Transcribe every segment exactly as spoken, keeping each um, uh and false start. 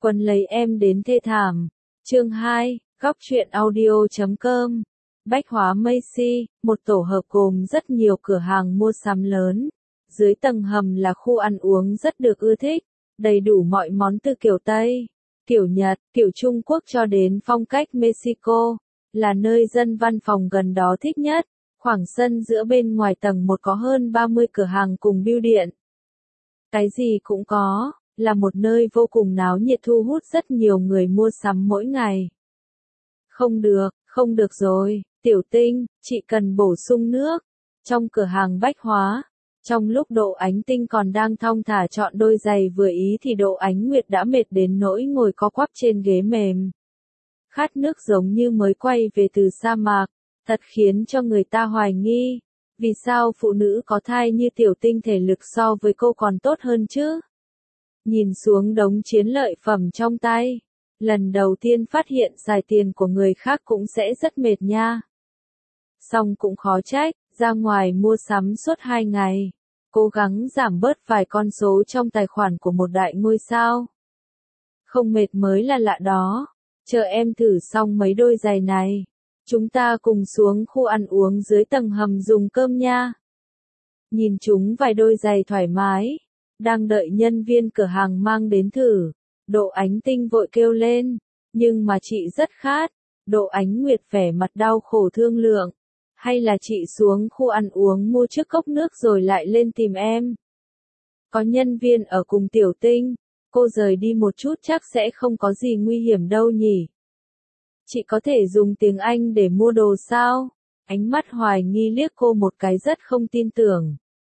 Quân lấy em đến thê thảm. Chương hai, góc truyện audio chấm com. Bách hóa Macy, một tổ hợp gồm rất nhiều cửa hàng mua sắm lớn. Dưới tầng hầm là khu ăn uống rất được ưa thích, đầy đủ mọi món từ kiểu Tây, kiểu Nhật, kiểu Trung Quốc cho đến phong cách Mexico, là nơi dân văn phòng gần đó thích nhất. Khoảng sân giữa bên ngoài tầng một có hơn ba mươi cửa hàng cùng bưu điện. Cái gì cũng có, là một nơi vô cùng náo nhiệt thu hút rất nhiều người mua sắm mỗi ngày. Không được, không được rồi, Tiểu Tinh, chị cần bổ sung nước. Trong cửa hàng bách hóa, trong lúc Độ Ánh Tinh còn đang thong thả chọn đôi giày vừa ý thì Độ Ánh Nguyệt đã mệt đến nỗi ngồi co quắp trên ghế mềm. Khát nước giống như mới quay về từ sa mạc, thật khiến cho người ta hoài nghi. Vì sao phụ nữ có thai như Tiểu Tinh thể lực so với cô còn tốt hơn chứ? Nhìn xuống đống chiến lợi phẩm trong tay, lần đầu tiên phát hiện xài tiền của người khác cũng sẽ rất mệt nha. Xong cũng khó trách, ra ngoài mua sắm suốt hai ngày, cố gắng giảm bớt vài con số trong tài khoản của một đại ngôi sao. Không mệt mới là lạ đó, chờ em thử xong mấy đôi giày này. Chúng ta cùng xuống khu ăn uống dưới tầng hầm dùng cơm nha. Nhìn chúng vài đôi giày thoải mái, đang đợi nhân viên cửa hàng mang đến thử. Độ Ánh Tinh vội kêu lên, nhưng mà chị rất khát. Độ Ánh Nguyệt vẻ mặt đau khổ thương lượng. Hay là chị xuống khu ăn uống mua trước cốc nước rồi lại lên tìm em. Có nhân viên ở cùng Tiểu Tinh, cô rời đi một chút chắc sẽ không có gì nguy hiểm đâu nhỉ. Chị có thể dùng tiếng Anh để mua đồ sao? Ánh mắt hoài nghi liếc cô một cái rất không tin tưởng.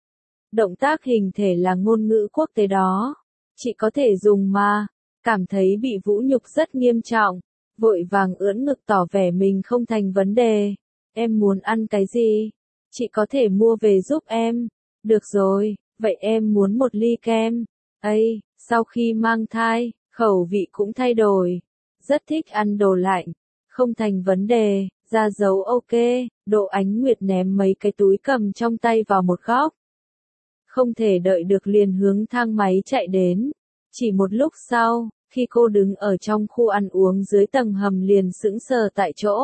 Động tác hình thể là ngôn ngữ quốc tế đó. Chị có thể dùng mà. Cảm thấy bị vũ nhục rất nghiêm trọng. Vội vàng ưỡn ngực tỏ vẻ mình không thành vấn đề. Em muốn ăn cái gì? Chị có thể mua về giúp em. Được rồi, vậy em muốn một ly kem. Ây, sau khi mang thai, khẩu vị cũng thay đổi. Rất thích ăn đồ lạnh. Không thành vấn đề, ra dấu ok. Độ Ánh Nguyệt ném mấy cái túi cầm trong tay vào một góc. Không thể đợi được liền hướng thang máy chạy đến. Chỉ một lúc sau, khi cô đứng ở trong khu ăn uống dưới tầng hầm liền sững sờ tại chỗ.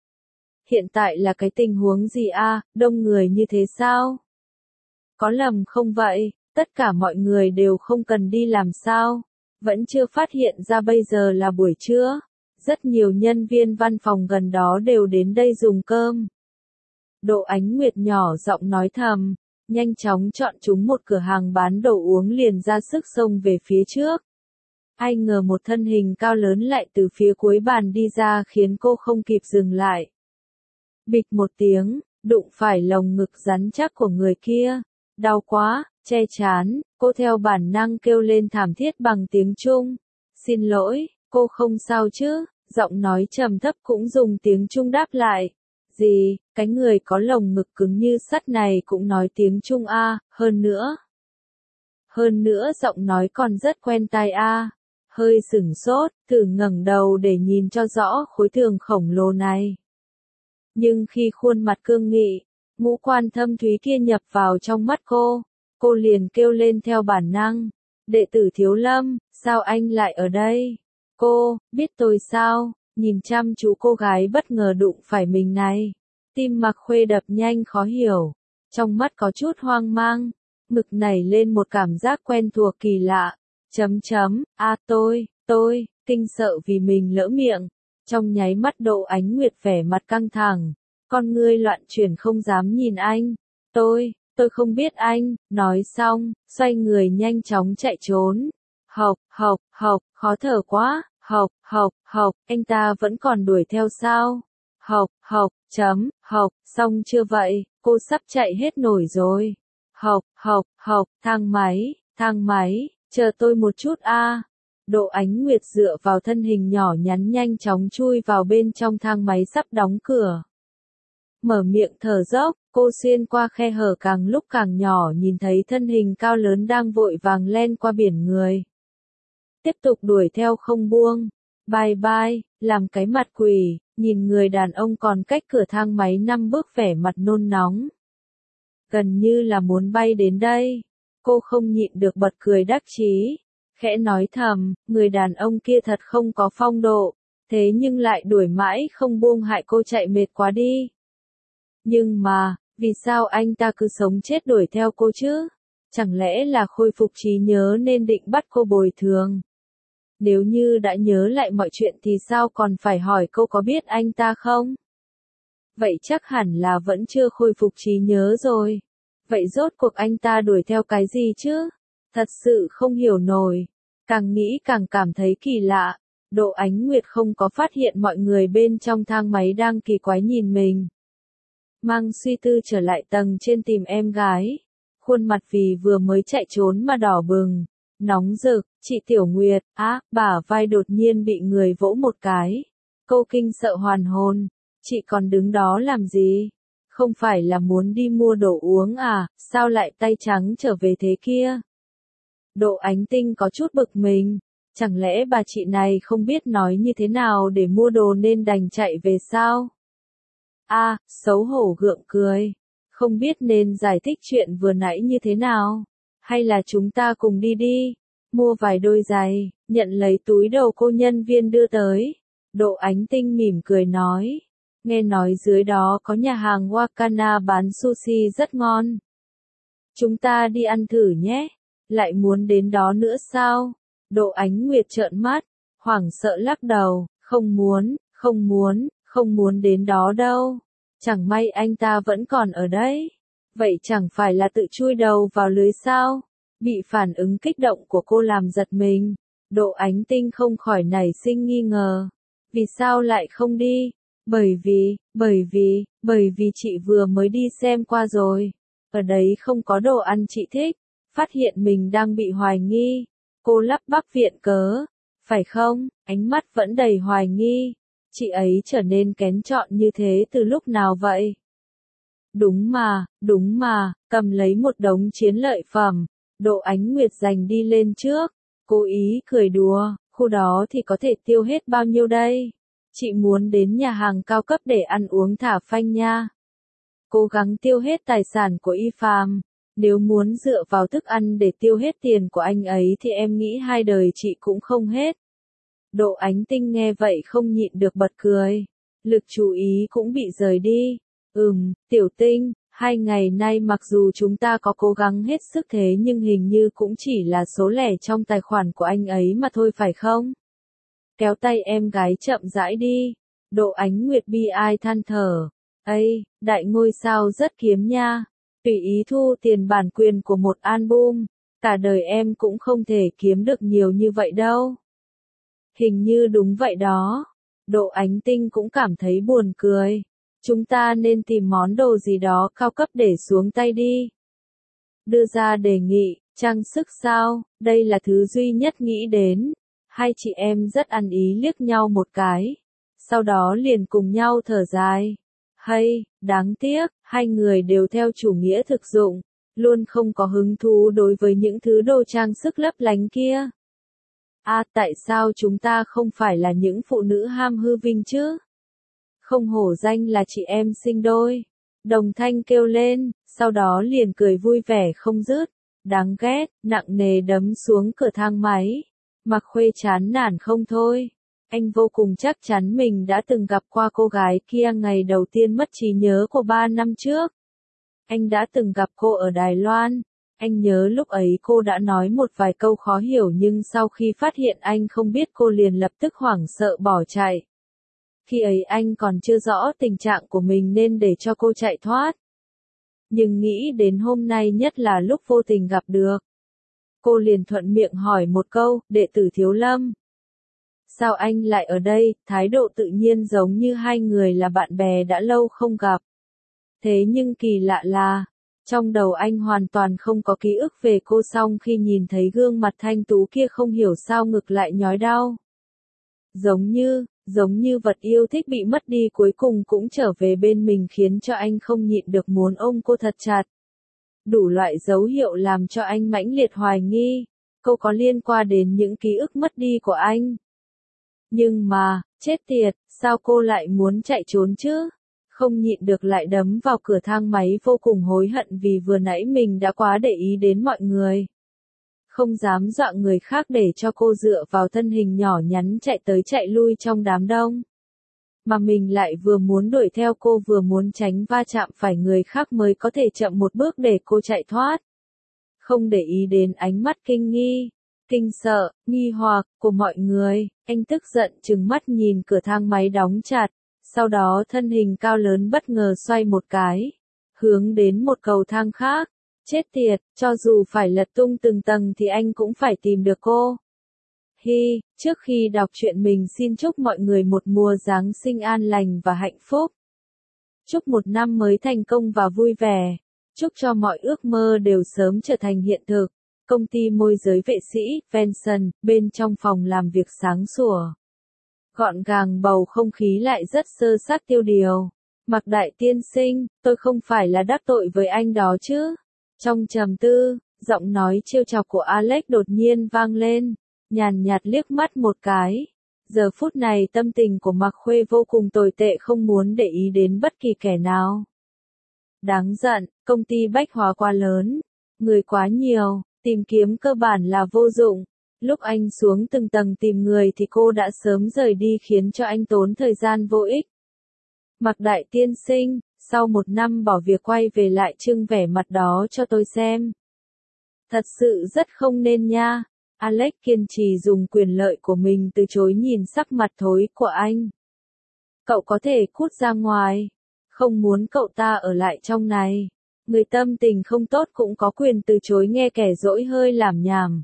Hiện tại là cái tình huống gì a? À, đông người như thế sao? Có lầm không vậy? Tất cả mọi người đều không cần đi làm sao? Vẫn chưa phát hiện ra bây giờ là buổi trưa. Rất nhiều nhân viên văn phòng gần đó đều đến đây dùng cơm. Độ Ánh Nguyệt nhỏ giọng nói thầm, nhanh chóng chọn chúng một cửa hàng bán đồ uống liền ra sức xông về phía trước. Ai ngờ một thân hình cao lớn lại từ phía cuối bàn đi ra khiến cô không kịp dừng lại. Bịch một tiếng, đụng phải lồng ngực rắn chắc của người kia. Đau quá, che chán, cô theo bản năng kêu lên thảm thiết bằng tiếng Trung. Xin lỗi, cô không sao chứ? Giọng nói trầm thấp cũng dùng tiếng Trung đáp lại. Gì, cái người có lồng ngực cứng như sắt này cũng nói tiếng Trung a, à, hơn nữa. Hơn nữa giọng nói còn rất quen tai a. À. Hơi sửng sốt, thử ngẩng đầu để nhìn cho rõ khối tường khổng lồ này. Nhưng khi khuôn mặt cương nghị, ngũ quan thâm thúy kia nhập vào trong mắt cô, cô liền kêu lên theo bản năng. Đệ tử Thiếu Lâm, sao anh lại ở đây? Cô, biết tôi sao? Nhìn chăm chú cô gái bất ngờ đụng phải mình này. Tim Mạc Khuê đập nhanh khó hiểu. Trong mắt có chút hoang mang. Ngực nảy lên một cảm giác quen thuộc kỳ lạ. Chấm chấm, a à, tôi, tôi, kinh sợ vì mình lỡ miệng. Trong nháy mắt Độ Ánh Nguyệt vẻ mặt căng thẳng. Con ngươi loạn chuyển không dám nhìn anh. Tôi, tôi không biết anh. Nói xong, xoay người nhanh chóng chạy trốn. Hộc, hộc, hộc, khó thở quá. Hộc, hộc, hộc, anh ta vẫn còn đuổi theo sao? Hộc, hộc, chấm, hộc, xong chưa vậy, cô sắp chạy hết nổi rồi. Hộc, hộc, hộc, thang máy, thang máy, chờ tôi một chút a. À. Độ Ánh Nguyệt dựa vào thân hình nhỏ nhắn nhanh chóng chui vào bên trong thang máy sắp đóng cửa. Mở miệng thở dốc, cô xuyên qua khe hở càng lúc càng nhỏ nhìn thấy thân hình cao lớn đang vội vàng len qua biển người. Tiếp tục đuổi theo không buông. Bye bye, làm cái mặt quỷ, nhìn người đàn ông còn cách cửa thang máy năm bước vẻ mặt nôn nóng. Gần như là muốn bay đến đây. Cô không nhịn được bật cười đắc chí. khẽ nói thầm, người đàn ông kia thật không có phong độ, thế nhưng lại đuổi mãi không buông hại cô chạy mệt quá đi. Nhưng mà, vì sao anh ta cứ sống chết đuổi theo cô chứ? Chẳng lẽ là khôi phục trí nhớ nên định bắt cô bồi thường? Nếu như đã nhớ lại mọi chuyện thì sao còn phải hỏi cô có biết anh ta không? Vậy chắc hẳn là vẫn chưa khôi phục trí nhớ rồi. Vậy rốt cuộc anh ta đuổi theo cái gì chứ? Thật sự không hiểu nổi. Càng nghĩ càng cảm thấy kỳ lạ. Đỗ Ánh Nguyệt không có phát hiện mọi người bên trong thang máy đang kỳ quái nhìn mình. Mang suy tư trở lại tầng trên tìm em gái. Khuôn mặt vì vừa mới chạy trốn mà đỏ bừng, nóng rực, chị Tiểu Nguyệt, á, bả vai đột nhiên bị người vỗ một cái. Cô kinh sợ hoàn hồn, chị còn đứng đó làm gì? Không phải là muốn đi mua đồ uống à, sao lại tay trắng trở về thế kia? Đỗ Ánh Tinh có chút bực mình, chẳng lẽ bà chị này không biết nói như thế nào để mua đồ nên đành chạy về sao? A, à, xấu hổ gượng cười. Không biết nên giải thích chuyện vừa nãy như thế nào. Hay là chúng ta cùng đi đi. Mua vài đôi giày, nhận lấy túi đồ cô nhân viên đưa tới. Đỗ Ánh Tinh mỉm cười nói. Nghe nói dưới đó có nhà hàng Wakana bán sushi rất ngon. Chúng ta đi ăn thử nhé. Lại muốn đến đó nữa sao? Đỗ Ánh Nguyệt trợn mắt, hoảng sợ lắc đầu. Không muốn, không muốn, không muốn đến đó đâu. Chẳng may anh ta vẫn còn ở đấy. Vậy chẳng phải là tự chui đầu vào lưới sao? Bị phản ứng kích động của cô làm giật mình. Đỗ Ánh Tinh không khỏi nảy sinh nghi ngờ. Vì sao lại không đi? Bởi vì, bởi vì, bởi vì chị vừa mới đi xem qua rồi. Ở đấy không có đồ ăn chị thích. Phát hiện mình đang bị hoài nghi. Cô lắp bắp viện cớ. Phải không? Ánh mắt vẫn đầy hoài nghi. Chị ấy trở nên kén chọn như thế từ lúc nào vậy? Đúng mà, đúng mà, cầm lấy một đống chiến lợi phẩm. Đỗ Ánh Nguyệt giành đi lên trước. Cố ý cười đùa, khu đó thì có thể tiêu hết bao nhiêu đây? Chị muốn đến nhà hàng cao cấp để ăn uống thả phanh nha. Cố gắng tiêu hết tài sản của Y Phàm. Nếu muốn dựa vào thức ăn để tiêu hết tiền của anh ấy thì em nghĩ hai đời chị cũng không hết. Đỗ Ánh Tinh nghe vậy không nhịn được bật cười. Lực chú ý cũng bị rời đi. Ừm, Tiểu Tinh, hai ngày nay mặc dù chúng ta có cố gắng hết sức thế nhưng hình như cũng chỉ là số lẻ trong tài khoản của anh ấy mà thôi phải không? Kéo tay em gái chậm rãi đi. Đỗ Ánh Nguyệt bi ai than thở. Ây, đại ngôi sao rất kiếm nha. Tùy ý thu tiền bản quyền của một album. Cả đời em cũng không thể kiếm được nhiều như vậy đâu. Hình như đúng vậy đó. Đỗ Ánh Tinh cũng cảm thấy buồn cười. Chúng ta nên tìm món đồ gì đó cao cấp để xuống tay đi. Đưa ra đề nghị, trang sức sao, đây là thứ duy nhất nghĩ đến. Hai chị em rất ăn ý liếc nhau một cái. Sau đó liền cùng nhau thở dài. Hay, đáng tiếc, hai người đều theo chủ nghĩa thực dụng. Luôn không có hứng thú đối với những thứ đồ trang sức lấp lánh kia. À, tại sao chúng ta không phải là những phụ nữ ham hư vinh chứ? Không hổ danh là chị em sinh đôi. Đồng thanh kêu lên, sau đó liền cười vui vẻ không dứt. Đáng ghét, nặng nề đấm xuống cửa thang máy. Mạc Khuê chán nản không thôi. Anh vô cùng chắc chắn mình đã từng gặp qua cô gái kia ngày đầu tiên mất trí nhớ của ba năm trước. Anh đã từng gặp cô ở Đài Loan. Anh nhớ lúc ấy cô đã nói một vài câu khó hiểu nhưng sau khi phát hiện anh không biết cô liền lập tức hoảng sợ bỏ chạy. Khi ấy anh còn chưa rõ tình trạng của mình nên để cho cô chạy thoát. Nhưng nghĩ đến hôm nay nhất là lúc vô tình gặp được. Cô liền thuận miệng hỏi một câu, đệ tử Thiếu Lâm. Sao anh lại ở đây, thái độ tự nhiên giống như hai người là bạn bè đã lâu không gặp. Thế nhưng kỳ lạ là, trong đầu anh hoàn toàn không có ký ức về cô song khi nhìn thấy gương mặt thanh tú kia không hiểu sao ngực lại nhói đau. Giống như, giống như vật yêu thích bị mất đi cuối cùng cũng trở về bên mình khiến cho anh không nhịn được muốn ôm cô thật chặt. Đủ loại dấu hiệu làm cho anh mãnh liệt hoài nghi, cô có liên quan đến những ký ức mất đi của anh. Nhưng mà, chết tiệt, sao cô lại muốn chạy trốn chứ? Không nhịn được lại đấm vào cửa thang máy vô cùng hối hận vì vừa nãy mình đã quá để ý đến mọi người. không dám dọa người khác để cho cô dựa vào thân hình nhỏ nhắn chạy tới chạy lui trong đám đông. Mà mình lại vừa muốn đuổi theo cô vừa muốn tránh va chạm phải người khác mới có thể chậm một bước để cô chạy thoát. Không để ý đến ánh mắt kinh nghi, kinh sợ, nghi hoặc của mọi người, anh tức giận trừng mắt nhìn cửa thang máy đóng chặt, sau đó thân hình cao lớn bất ngờ xoay một cái, hướng đến một cầu thang khác. Chết tiệt, cho dù phải lật tung từng tầng thì anh cũng phải tìm được cô. Hi, trước khi đọc truyện mình xin chúc mọi người một mùa Giáng sinh an lành và hạnh phúc. Chúc một năm mới thành công và vui vẻ. Chúc cho mọi ước mơ đều sớm trở thành hiện thực. Công ty môi giới vệ sĩ, Venson, bên trong phòng làm việc sáng sủa. Gọn gàng bầu không khí lại rất sơ sát tiêu điều. Mạc Đại tiên sinh, tôi không phải là đắc tội với anh đó chứ? Trong trầm tư, giọng nói trêu chọc của Alex đột nhiên vang lên, nhàn nhạt liếc mắt một cái. Giờ phút này tâm tình của Mạc Khuê vô cùng tồi tệ, không muốn để ý đến bất kỳ kẻ nào. Đáng giận, công ty bách hóa quá lớn, người quá nhiều, tìm kiếm cơ bản là vô dụng. Lúc anh xuống từng tầng tìm người thì cô đã sớm rời đi khiến cho anh tốn thời gian vô ích. Mạc Đại tiên sinh, sau một năm bỏ việc quay về lại trưng vẻ mặt đó cho tôi xem. Thật sự rất không nên nha. Alex kiên trì dùng quyền lợi của mình từ chối nhìn sắc mặt thối của anh. Cậu có thể cút ra ngoài. Không muốn cậu ta ở lại trong này. Người tâm tình không tốt cũng có quyền từ chối nghe kẻ dỗi hơi làm nhảm.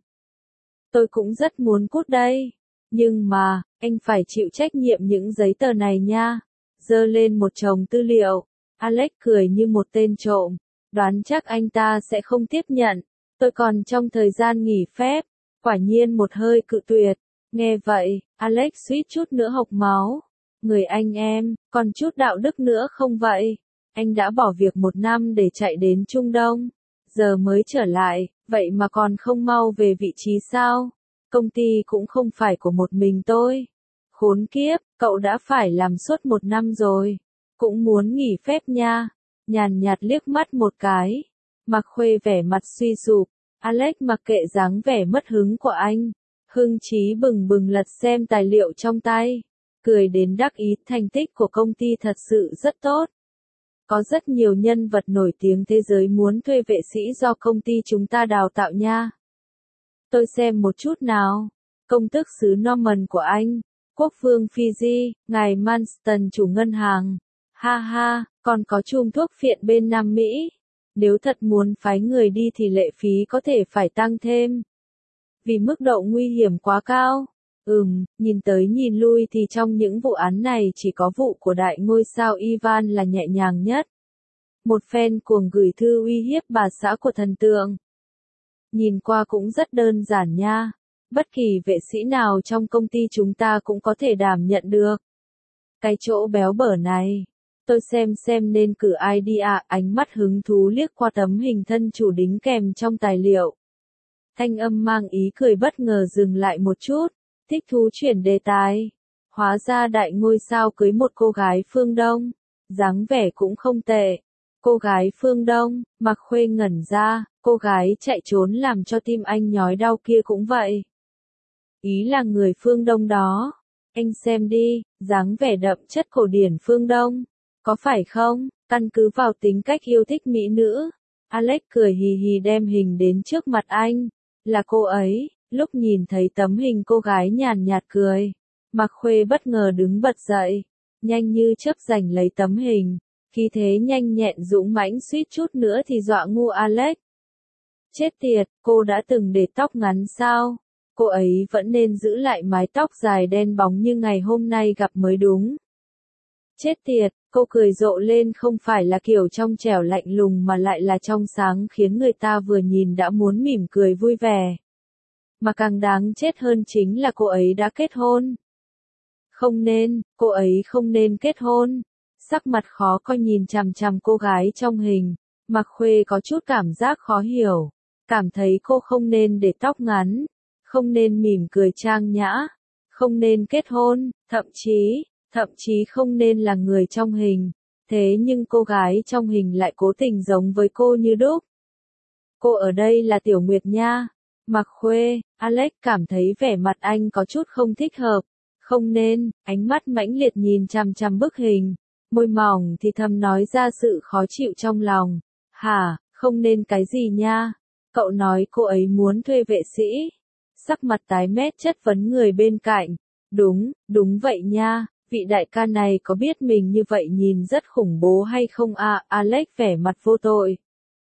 Tôi cũng rất muốn cút đây. Nhưng mà, anh phải chịu trách nhiệm những giấy tờ này nha. Giơ lên một chồng tư liệu. Alex cười như một tên trộm. Đoán chắc anh ta sẽ không tiếp nhận. Tôi còn trong thời gian nghỉ phép. Quả nhiên một hơi cự tuyệt. Nghe vậy, Alex suýt chút nữa hộc máu. Người anh em, còn chút đạo đức nữa không vậy? Anh đã bỏ việc một năm để chạy đến Trung Đông. Giờ mới trở lại, vậy mà còn không mau về vị trí sao? Công ty cũng không phải của một mình tôi. Khốn kiếp, cậu đã phải làm suốt một năm rồi. Cũng muốn nghỉ phép nha. Nhàn nhạt liếc mắt một cái. Mạc Khuê vẻ mặt suy sụp. Alex mặc kệ dáng vẻ mất hứng của anh. Hưng chí bừng bừng lật xem tài liệu trong tay. Cười đến đắc ý, thành tích của công ty thật sự rất tốt. Có rất nhiều nhân vật nổi tiếng thế giới muốn thuê vệ sĩ do công ty chúng ta đào tạo nha. Tôi xem một chút nào. Công tước xứ Norman của anh. Quốc vương Fiji, ngài Manston chủ ngân hàng. Ha ha, còn có chùm thuốc phiện bên Nam Mỹ. Nếu thật muốn phái người đi thì lệ phí có thể phải tăng thêm. Vì mức độ nguy hiểm quá cao. Ừm, nhìn tới nhìn lui thì trong những vụ án này chỉ có vụ của đại ngôi sao Ivan là nhẹ nhàng nhất. Một fan cuồng gửi thư uy hiếp bà xã của thần tượng. Nhìn qua cũng rất đơn giản nha. Bất kỳ vệ sĩ nào trong công ty chúng ta cũng có thể đảm nhận được. Cái chỗ béo bở này. Tôi xem xem nên cử ai đi ạ. Ánh mắt hứng thú liếc qua tấm hình thân chủ đính kèm trong tài liệu. Thanh âm mang ý cười bất ngờ dừng lại một chút. Thích thú chuyển đề tài. Hóa ra đại ngôi sao cưới một cô gái phương Đông. Dáng vẻ cũng không tệ. Cô gái phương Đông, Mạc Khuê ngẩn ra. Cô gái chạy trốn làm cho tim anh nhói đau kia cũng vậy. Ý là người phương Đông đó. Anh xem đi, dáng vẻ đậm chất cổ điển phương Đông. Có phải không? Căn cứ vào tính cách yêu thích mỹ nữ. Alex cười hì hì đem hình đến trước mặt anh. Là cô ấy. Lúc nhìn thấy tấm hình cô gái nhàn nhạt cười. Mạc Khuê bất ngờ đứng bật dậy. Nhanh như chớp giành lấy tấm hình. Khí thế nhanh nhẹn dũng mãnh suýt chút nữa thì dọa ngu Alex. Chết tiệt, cô đã từng để tóc ngắn sao? Cô ấy vẫn nên giữ lại mái tóc dài đen bóng như ngày hôm nay gặp mới đúng. Chết tiệt, cô cười rộ lên không phải là kiểu trong trẻo lạnh lùng mà lại là trong sáng khiến người ta vừa nhìn đã muốn mỉm cười vui vẻ. Mà càng đáng chết hơn chính là cô ấy đã kết hôn. Không nên, cô ấy không nên kết hôn. Sắc mặt khó coi nhìn chằm chằm cô gái trong hình. Mạc Khuê có chút cảm giác khó hiểu. Cảm thấy cô không nên để tóc ngắn. Không nên mỉm cười trang nhã. Không nên kết hôn, thậm chí, thậm chí không nên là người trong hình. Thế nhưng cô gái trong hình lại cố tình giống với cô như đúc. Cô ở đây là Tiểu Nguyệt nha. Mạc Khuê, Alex cảm thấy vẻ mặt anh có chút không thích hợp. Không nên, ánh mắt mãnh liệt nhìn chằm chằm bức hình. Môi mỏng thì thầm nói ra sự khó chịu trong lòng. Hả, không nên cái gì nha? Cậu nói cô ấy muốn thuê vệ sĩ. Sắc mặt tái mét chất vấn người bên cạnh. Đúng, đúng vậy nha, vị đại ca này có biết mình như vậy nhìn rất khủng bố hay không à? Alex vẻ mặt vô tội.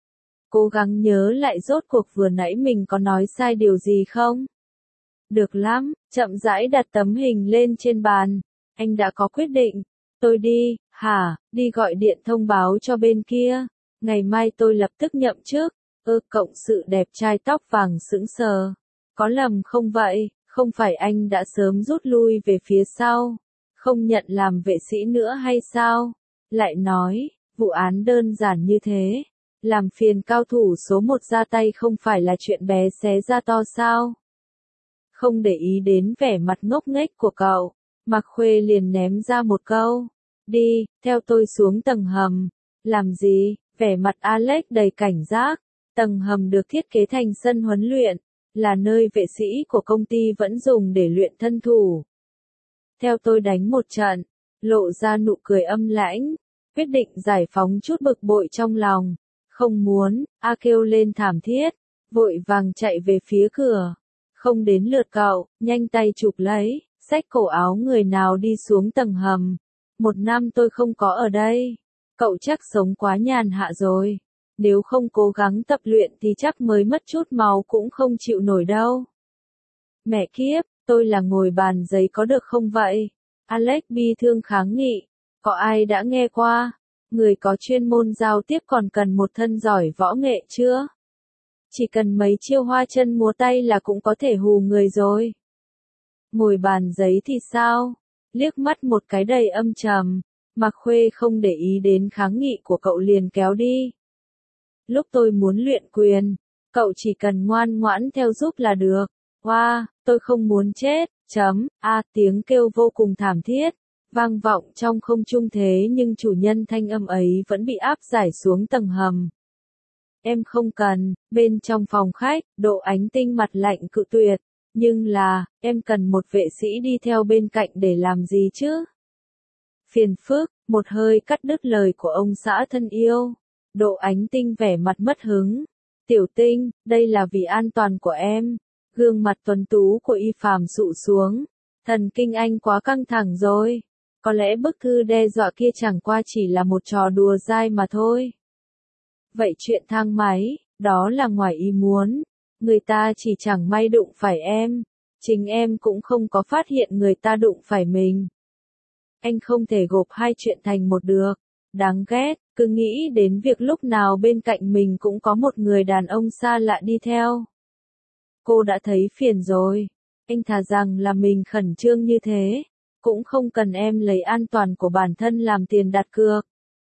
Cố gắng nhớ lại rốt cuộc vừa nãy mình có nói sai điều gì không? Được lắm, chậm rãi đặt tấm hình lên trên bàn. Anh đã có quyết định. Tôi đi, hả, đi gọi điện thông báo cho bên kia. Ngày mai tôi lập tức nhậm chức. Ơ cộng sự đẹp trai tóc vàng sững sờ. Có lầm không vậy, không phải anh đã sớm rút lui về phía sau. Không nhận làm vệ sĩ nữa hay sao? Lại nói, vụ án đơn giản như thế. Làm phiền cao thủ số một ra tay không phải là chuyện bé xé ra to sao? Không để ý đến vẻ mặt ngốc nghếch của cậu, Mạc Khuê liền ném ra một câu. Đi, theo tôi xuống tầng hầm. Làm gì? Vẻ mặt Alex đầy cảnh giác. Tầng hầm được thiết kế thành sân huấn luyện, là nơi vệ sĩ của công ty vẫn dùng để luyện thân thủ. Theo tôi đánh một trận, lộ ra nụ cười âm lãnh, quyết định giải phóng chút bực bội trong lòng. Không muốn, A kêu lên thảm thiết, vội vàng chạy về phía cửa. Không đến lượt cậu, nhanh tay chụp lấy, xách cổ áo người nào đi xuống tầng hầm. Một năm tôi không có ở đây, cậu chắc sống quá nhàn hạ rồi. Nếu không cố gắng tập luyện thì chắc mới mất chút máu cũng không chịu nổi đâu. Mẹ kiếp, tôi là ngồi bàn giấy có được không vậy? Alex bi thương kháng nghị. Có ai đã nghe qua? Người có chuyên môn giao tiếp còn cần một thân giỏi võ nghệ chưa? Chỉ cần mấy chiêu hoa chân múa tay là cũng có thể hù người rồi. Ngồi bàn giấy thì sao? Liếc mắt một cái đầy âm trầm, Mạc Khuê không để ý đến kháng nghị của cậu liền kéo đi. Lúc tôi muốn luyện quyền, cậu chỉ cần ngoan ngoãn theo giúp là được. Wow, tôi không muốn chết, chấm, a tiếng kêu vô cùng thảm thiết, vang vọng trong không trung thế nhưng chủ nhân thanh âm ấy vẫn bị áp giải xuống tầng hầm. Em không cần, bên trong phòng khách, Độ Ánh Tinh mặt lạnh cự tuyệt, nhưng là, em cần một vệ sĩ đi theo bên cạnh để làm gì chứ? Phiền phức, một hơi cắt đứt lời của ông xã thân yêu. Độ Ánh Tinh vẻ mặt mất hứng. Tiểu Tinh, đây là vì an toàn của em. Gương mặt tuấn tú của Y Phàm sụ xuống. Thần kinh anh quá căng thẳng rồi. Có lẽ bức thư đe dọa kia chẳng qua chỉ là một trò đùa dai mà thôi. Vậy chuyện thang máy, đó là ngoài ý muốn. Người ta chỉ chẳng may đụng phải em. Chính em cũng không có phát hiện người ta đụng phải mình. Anh không thể gộp hai chuyện thành một được. Đáng ghét, cứ nghĩ đến việc lúc nào bên cạnh mình cũng có một người đàn ông xa lạ đi theo. Cô đã thấy phiền rồi. Anh thà rằng là mình khẩn trương như thế. Cũng không cần em lấy an toàn của bản thân làm tiền đặt cược.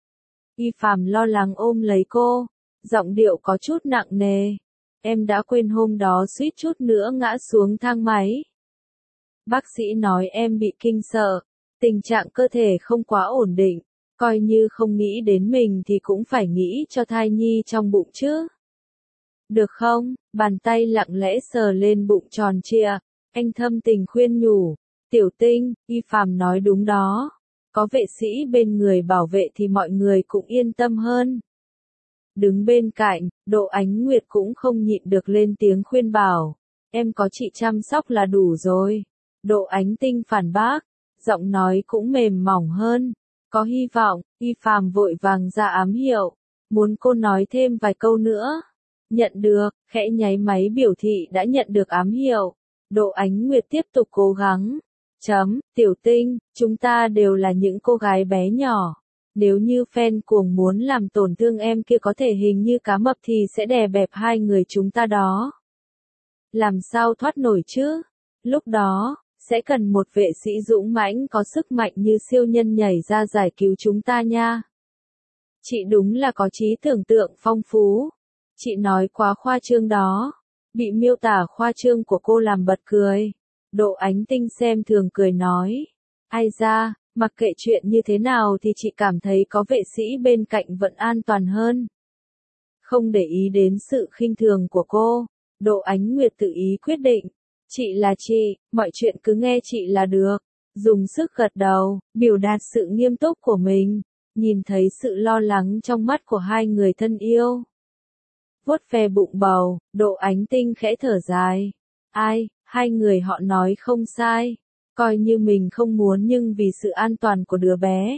Y Phàm lo lắng ôm lấy cô. Giọng điệu có chút nặng nề. Em đã quên hôm đó suýt chút nữa ngã xuống thang máy. Bác sĩ nói em bị kinh sợ. Tình trạng cơ thể không quá ổn định. Coi như không nghĩ đến mình thì cũng phải nghĩ cho thai nhi trong bụng chứ. Được không? Bàn tay lặng lẽ sờ lên bụng tròn trịa. Anh thâm tình khuyên nhủ. Tiểu Tinh, Y Phàm nói đúng đó. Có vệ sĩ bên người bảo vệ thì mọi người cũng yên tâm hơn. Đứng bên cạnh, Độ Ánh Nguyệt cũng không nhịn được lên tiếng khuyên bảo. Em có chị chăm sóc là đủ rồi. Độ Ánh Tinh phản bác. Giọng nói cũng mềm mỏng hơn. Có hy vọng, Y Phàm vội vàng ra ám hiệu. Muốn cô nói thêm vài câu nữa. Nhận được, khẽ nháy máy biểu thị đã nhận được ám hiệu. Độ Ánh Nguyệt tiếp tục cố gắng. Chấm, Tiểu Tinh, chúng ta đều là những cô gái bé nhỏ. Nếu như fan cuồng muốn làm tổn thương em kia có thể hình như cá mập thì sẽ đè bẹp hai người chúng ta đó. Làm sao thoát nổi chứ? Lúc đó, sẽ cần một vệ sĩ dũng mãnh có sức mạnh như siêu nhân nhảy ra giải cứu chúng ta nha. Chị đúng là có trí tưởng tượng phong phú. Chị nói quá khoa trương đó. Bị miêu tả khoa trương của cô làm bật cười. Độ Ánh Tinh xem thường cười nói. Ai ra, mặc kệ chuyện như thế nào thì chị cảm thấy có vệ sĩ bên cạnh vẫn an toàn hơn. Không để ý đến sự khinh thường của cô, Độ Ánh Nguyệt tự ý quyết định. Chị là chị, mọi chuyện cứ nghe chị là được. Dùng sức gật đầu, biểu đạt sự nghiêm túc của mình. Nhìn thấy sự lo lắng trong mắt của hai người thân yêu. Vuốt ve bụng bầu, Độ Ánh Tinh khẽ thở dài. Ai, hai người họ nói không sai. Coi như mình không muốn nhưng vì sự an toàn của đứa bé.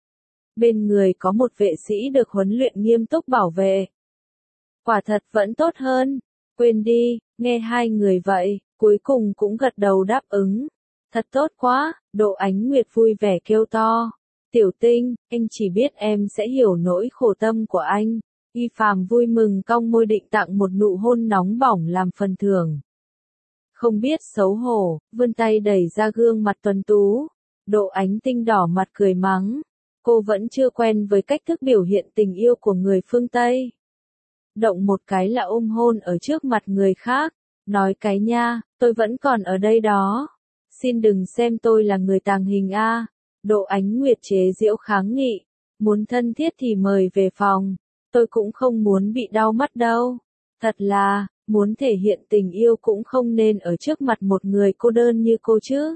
Bên người có một vệ sĩ được huấn luyện nghiêm túc bảo vệ. Quả thật vẫn tốt hơn. Quên đi, nghe hai người vậy, cuối cùng cũng gật đầu đáp ứng. Thật tốt quá, Độ Ánh Nguyệt vui vẻ kêu to. Tiểu Tinh, anh chỉ biết em sẽ hiểu nỗi khổ tâm của anh. Y Phàm vui mừng cong môi định tặng một nụ hôn nóng bỏng làm phần thưởng. Không biết xấu hổ, vươn tay đẩy ra gương mặt tuấn tú. Độ Ánh Tinh đỏ mặt cười mắng. Cô vẫn chưa quen với cách thức biểu hiện tình yêu của người phương Tây. Động một cái là ôm hôn ở trước mặt người khác. Nói cái nha, tôi vẫn còn ở đây đó. Xin đừng xem tôi là người tàng hình a. Độ Ánh Nguyệt chế giễu kháng nghị. Muốn thân thiết thì mời về phòng. Tôi cũng không muốn bị đau mắt đâu. Thật là, muốn thể hiện tình yêu cũng không nên ở trước mặt một người cô đơn như cô chứ.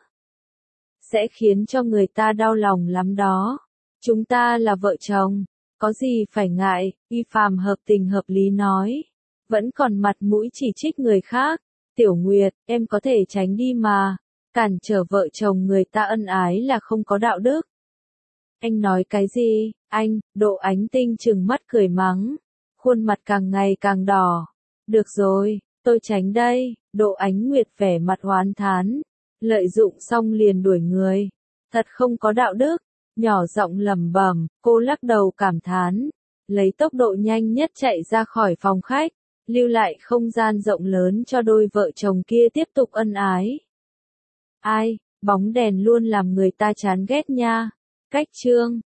Sẽ khiến cho người ta đau lòng lắm đó. Chúng ta là vợ chồng. Có gì phải ngại, Y Phàm hợp tình hợp lý nói. Vẫn còn mặt mũi chỉ trích người khác. Tiểu Nguyệt, em có thể tránh đi mà. Cản trở vợ chồng người ta ân ái là không có đạo đức. Anh nói cái gì, anh, Độ Ánh Tinh trừng mắt cười mắng. Khuôn mặt càng ngày càng đỏ. Được rồi, tôi tránh đây, Độ Ánh Nguyệt vẻ mặt oán thán. Lợi dụng xong liền đuổi người. Thật không có đạo đức. Nhỏ giọng lẩm bẩm, cô lắc đầu cảm thán. Lấy tốc độ nhanh nhất chạy ra khỏi phòng khách. Lưu lại không gian rộng lớn cho đôi vợ chồng kia tiếp tục ân ái. Ai, bóng đèn luôn làm người ta chán ghét nha. Cách chương